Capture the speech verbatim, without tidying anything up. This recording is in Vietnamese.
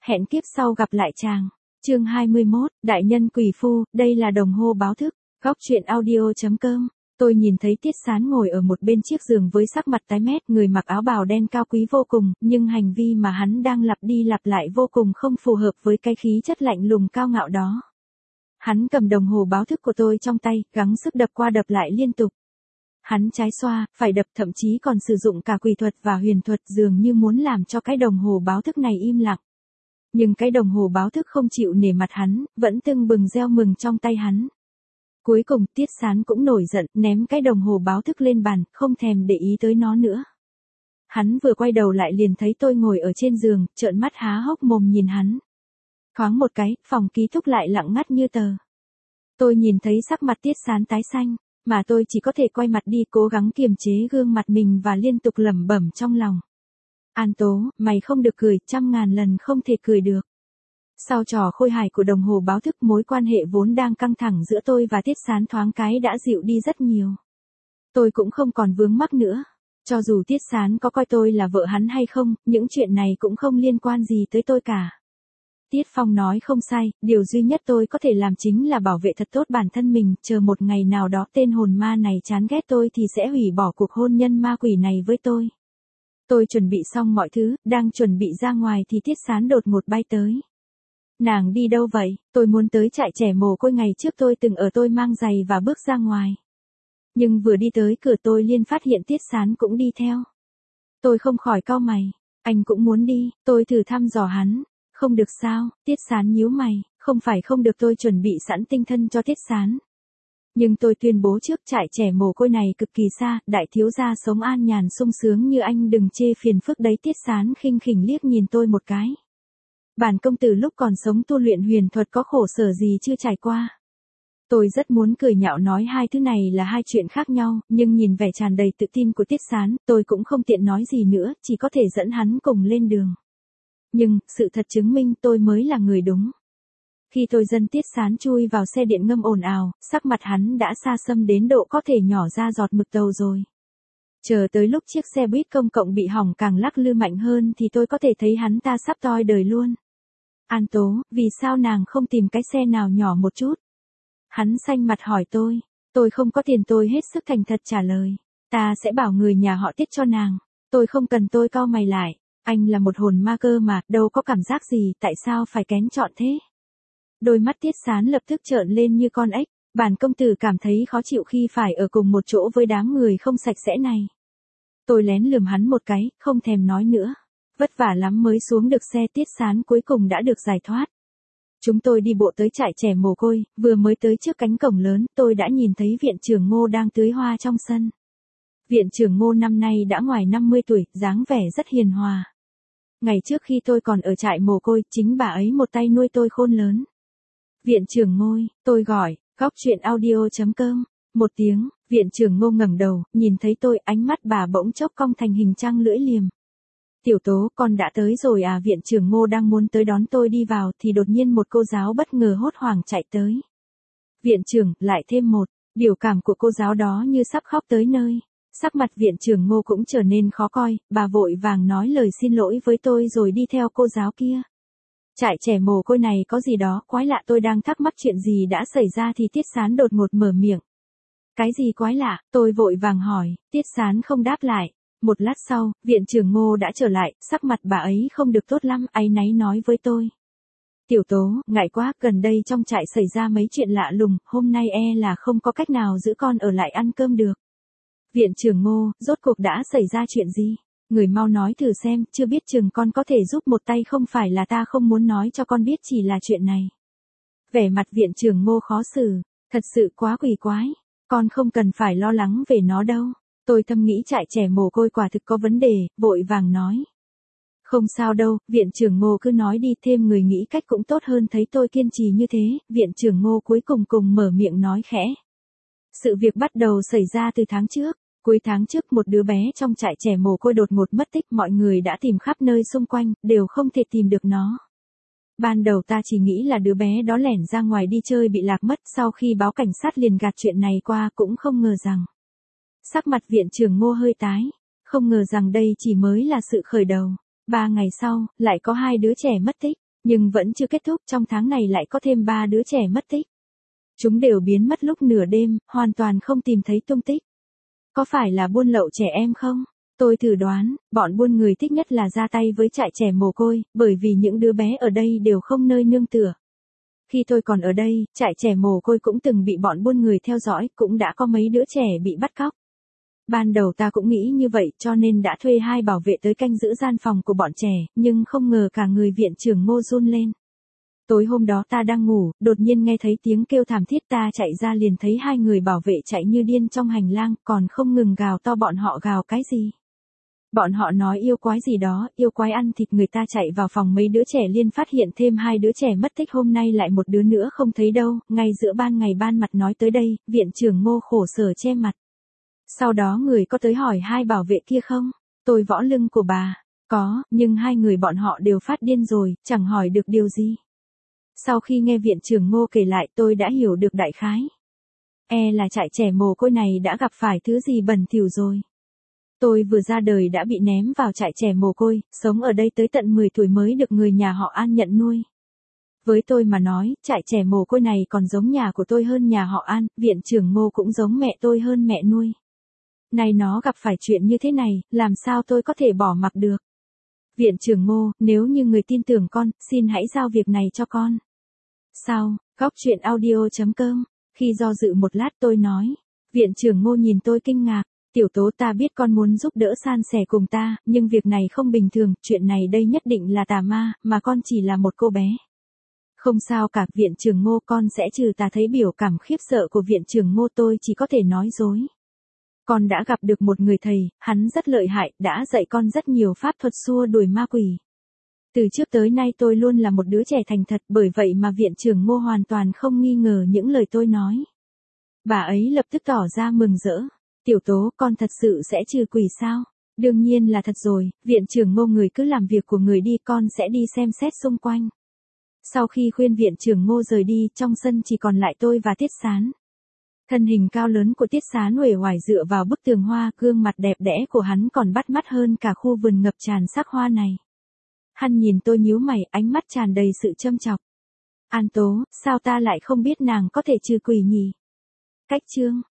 Hẹn kiếp sau gặp lại chàng. Chương hai mươi mốt, Đại nhân quỷ phu, đây là đồng hồ báo thức. Góc truyện audio chấm com. Tôi nhìn thấy Tiết Sán ngồi ở một bên chiếc giường với sắc mặt tái mét, người mặc áo bào đen cao quý vô cùng, nhưng hành vi mà hắn đang lặp đi lặp lại vô cùng không phù hợp với cái khí chất lạnh lùng cao ngạo đó. Hắn cầm đồng hồ báo thức của tôi trong tay, gắng sức đập qua đập lại liên tục. Hắn trái xoa, phải đập, thậm chí còn sử dụng cả quỷ thuật và huyền thuật, dường như muốn làm cho cái đồng hồ báo thức này im lặng. Nhưng cái đồng hồ báo thức không chịu nể mặt hắn, vẫn tưng bừng reo mừng trong tay hắn. Cuối cùng Tiết Sán cũng nổi giận, ném cái đồng hồ báo thức lên bàn, không thèm để ý tới nó nữa. Hắn vừa quay đầu lại liền thấy tôi ngồi ở trên giường, trợn mắt há hốc mồm nhìn hắn. Thoáng một cái, phòng ký túc lại lặng ngắt như tờ. Tôi nhìn thấy sắc mặt Tiết Sán tái xanh, mà tôi chỉ có thể quay mặt đi cố gắng kiềm chế gương mặt mình và liên tục lẩm bẩm trong lòng. An Tố, mày không được cười, trăm ngàn lần không thể cười được. Sau trò khôi hài của đồng hồ báo thức, mối quan hệ vốn đang căng thẳng giữa tôi và Tiết Sán thoáng cái đã dịu đi rất nhiều. Tôi cũng không còn vướng mắc nữa. Cho dù Tiết Sán có coi tôi là vợ hắn hay không, những chuyện này cũng không liên quan gì tới tôi cả. Tiết Phong nói không sai, điều duy nhất tôi có thể làm chính là bảo vệ thật tốt bản thân mình, chờ một ngày nào đó tên hồn ma này chán ghét tôi thì sẽ hủy bỏ cuộc hôn nhân ma quỷ này với tôi. Tôi chuẩn bị xong mọi thứ, đang chuẩn bị ra ngoài thì Tiết Sán đột ngột bay tới. Nàng đi đâu vậy? Tôi muốn tới trại trẻ mồ côi ngày trước tôi từng ở, tôi mang giày và bước ra ngoài. Nhưng vừa đi tới cửa tôi liền phát hiện Tiết Sán cũng đi theo. Tôi không khỏi cau mày, anh cũng muốn đi, tôi thử thăm dò hắn. Không được sao? Tiết Sán nhíu mày, không phải không được, tôi chuẩn bị sẵn tinh thân cho Tiết Sán. Nhưng tôi tuyên bố trước, trại trẻ mồ côi này cực kỳ xa, đại thiếu gia sống an nhàn sung sướng như anh đừng chê phiền phức đấy. Tiết Sán khinh khỉnh liếc nhìn tôi một cái. Bản công tử lúc còn sống tu luyện huyền thuật có khổ sở gì chưa trải qua. Tôi rất muốn cười nhạo nói hai thứ này là hai chuyện khác nhau, nhưng nhìn vẻ tràn đầy tự tin của Tiết Sán, tôi cũng không tiện nói gì nữa, chỉ có thể dẫn hắn cùng lên đường. Nhưng, sự thật chứng minh tôi mới là người đúng. Khi tôi dẫn Tiết Sán chui vào xe điện ngâm ồn ào, sắc mặt hắn đã xa xăm đến độ có thể nhỏ ra giọt mực tàu rồi. Chờ tới lúc chiếc xe buýt công cộng bị hỏng càng lắc lư mạnh hơn thì tôi có thể thấy hắn ta sắp toi đời luôn. An Tố, vì sao nàng không tìm cái xe nào nhỏ một chút? Hắn xanh mặt hỏi tôi. Tôi không có tiền, tôi hết sức thành thật trả lời. Ta sẽ bảo người nhà họ Tiết cho nàng. Tôi không cần. Tôi cau mày lại. Anh là một hồn ma cơ mà, đâu có cảm giác gì, tại sao phải kén chọn thế? Đôi mắt Tiết Sán lập tức trợn lên như con ếch. Bản công tử cảm thấy khó chịu khi phải ở cùng một chỗ với đám người không sạch sẽ này. Tôi lén lườm hắn một cái, không thèm nói nữa. Vất vả lắm mới xuống được xe. Tiết Sán cuối cùng đã được giải thoát. Chúng tôi đi bộ tới trại trẻ mồ côi, vừa mới tới trước cánh cổng lớn, tôi đã nhìn thấy viện trưởng Ngô đang tưới hoa trong sân. Viện trưởng Ngô năm nay đã ngoài năm mươi tuổi, dáng vẻ rất hiền hòa. Ngày trước khi tôi còn ở trại mồ côi, chính bà ấy một tay nuôi tôi khôn lớn. Viện trưởng Ngô, tôi gọi. Góc truyện audio chấm com. Một tiếng, viện trưởng Ngô ngẩng đầu, nhìn thấy tôi, ánh mắt bà bỗng chốc cong thành hình trăng lưỡi liềm. Tiểu Tố, con đã tới rồi à? Viện trưởng Ngô đang muốn tới đón tôi đi vào thì đột nhiên một cô giáo bất ngờ hốt hoảng chạy tới. Viện trưởng, lại thêm một, biểu cảm của cô giáo đó như sắp khóc tới nơi. Sắc mặt viện trưởng Ngô cũng trở nên khó coi, bà vội vàng nói lời xin lỗi với tôi rồi đi theo cô giáo kia. Trại trẻ mồ côi này có gì đó quái lạ, tôi đang thắc mắc chuyện gì đã xảy ra thì Tiết Sán đột ngột mở miệng. Cái gì quái lạ? Tôi vội vàng hỏi, Tiết Sán không đáp lại. Một lát sau, viện trưởng Ngô đã trở lại, sắc mặt bà ấy không được tốt lắm, áy náy nói với tôi. Tiểu Tố, ngại quá, gần đây trong trại xảy ra mấy chuyện lạ lùng, hôm nay e là không có cách nào giữ con ở lại ăn cơm được. Viện trưởng Ngô, rốt cuộc đã xảy ra chuyện gì? Người mau nói thử xem, chưa biết chừng con có thể giúp một tay, không phải là ta không muốn nói cho con biết, chỉ là chuyện này. Vẻ mặt viện trưởng Ngô khó xử, thật sự quá quỷ quái, con không cần phải lo lắng về nó đâu. Tôi thầm nghĩ trại trẻ mồ côi quả thực có vấn đề, vội vàng nói. Không sao đâu, viện trưởng Ngô cứ nói đi, thêm người nghĩ cách cũng tốt hơn. Thấy tôi kiên trì như thế, viện trưởng Ngô cuối cùng cùng mở miệng nói khẽ. Sự việc bắt đầu xảy ra từ tháng trước. Cuối tháng trước một đứa bé trong trại trẻ mồ côi đột ngột mất tích, mọi người đã tìm khắp nơi xung quanh, đều không thể tìm được nó. Ban đầu ta chỉ nghĩ là đứa bé đó lẻn ra ngoài đi chơi bị lạc mất, sau khi báo cảnh sát liền gạt chuyện này qua, cũng không ngờ rằng. Sắc mặt viện trưởng Ngô hơi tái, không ngờ rằng đây chỉ mới là sự khởi đầu. Ba ngày sau, lại có hai đứa trẻ mất tích. Nhưng vẫn chưa kết thúc, trong tháng này lại có thêm ba đứa trẻ mất tích. Chúng đều biến mất lúc nửa đêm, hoàn toàn không tìm thấy tung tích. Có phải là buôn lậu trẻ em không? Tôi thử đoán, bọn buôn người thích nhất là ra tay với trại trẻ mồ côi, bởi vì những đứa bé ở đây đều không nơi nương tựa. Khi tôi còn ở đây, trại trẻ mồ côi cũng từng bị bọn buôn người theo dõi, cũng đã có mấy đứa trẻ bị bắt cóc. Ban đầu ta cũng nghĩ như vậy cho nên đã thuê hai bảo vệ tới canh giữ gian phòng của bọn trẻ, nhưng không ngờ cả người viện trưởng Ngô run lên. Tối hôm đó ta đang ngủ, đột nhiên nghe thấy tiếng kêu thảm thiết, ta chạy ra liền thấy hai người bảo vệ chạy như điên trong hành lang, còn không ngừng gào to. Bọn họ gào cái gì? Bọn họ nói yêu quái gì đó, yêu quái ăn thịt người. Ta chạy vào phòng mấy đứa trẻ liền phát hiện thêm hai đứa trẻ mất tích, hôm nay lại một đứa nữa không thấy đâu, ngay giữa ban ngày ban mặt nói tới đây, viện trưởng Ngô khổ sở che mặt. Sau đó người có tới hỏi hai bảo vệ kia không? Tôi võ lưng của bà. Có, nhưng hai người bọn họ đều phát điên rồi, chẳng hỏi được điều gì. Sau khi nghe viện trưởng Ngô kể lại tôi đã hiểu được đại khái. E là trại trẻ mồ côi này đã gặp phải thứ gì bẩn thỉu rồi. Tôi vừa ra đời đã bị ném vào trại trẻ mồ côi, sống ở đây tới tận mười tuổi mới được người nhà họ An nhận nuôi. Với tôi mà nói, trại trẻ mồ côi này còn giống nhà của tôi hơn nhà họ An, viện trưởng Ngô cũng giống mẹ tôi hơn mẹ nuôi. Này nó gặp phải chuyện như thế này, làm sao tôi có thể bỏ mặc được? Viện trưởng Ngô, nếu như người tin tưởng con, xin hãy giao việc này cho con. Sau, góc chuyện audio chấm com, khi do dự một lát tôi nói. Viện trưởng Ngô nhìn tôi kinh ngạc. Tiểu Tố, ta biết con muốn giúp đỡ san sẻ cùng ta, nhưng việc này không bình thường, chuyện này đây nhất định là tà ma, mà con chỉ là một cô bé. Không sao cả, viện trưởng Ngô, con sẽ trừ tà. Thấy biểu cảm khiếp sợ của viện trưởng Ngô tôi chỉ có thể nói dối. Con đã gặp được một người thầy, hắn rất lợi hại, đã dạy con rất nhiều pháp thuật xua đuổi ma quỷ. Từ trước tới nay tôi luôn là một đứa trẻ thành thật, bởi vậy mà viện trưởng Ngô hoàn toàn không nghi ngờ những lời tôi nói. Bà ấy lập tức tỏ ra mừng rỡ. Tiểu Tố, con thật sự sẽ trừ quỷ sao? Đương nhiên là thật rồi, viện trưởng Ngô, người cứ làm việc của người đi, con sẽ đi xem xét xung quanh. Sau khi khuyên viện trưởng Ngô rời đi, trong sân chỉ còn lại tôi và Tiết Sán. Thân hình cao lớn của Tiết Sán uể oải dựa vào bức tường hoa, gương mặt đẹp đẽ của hắn còn bắt mắt hơn cả khu vườn ngập tràn sắc hoa này. Hắn nhìn tôi nhíu mày, ánh mắt tràn đầy sự châm chọc. An Tố, sao ta lại không biết nàng có thể trừ quỷ nhỉ? Cách chương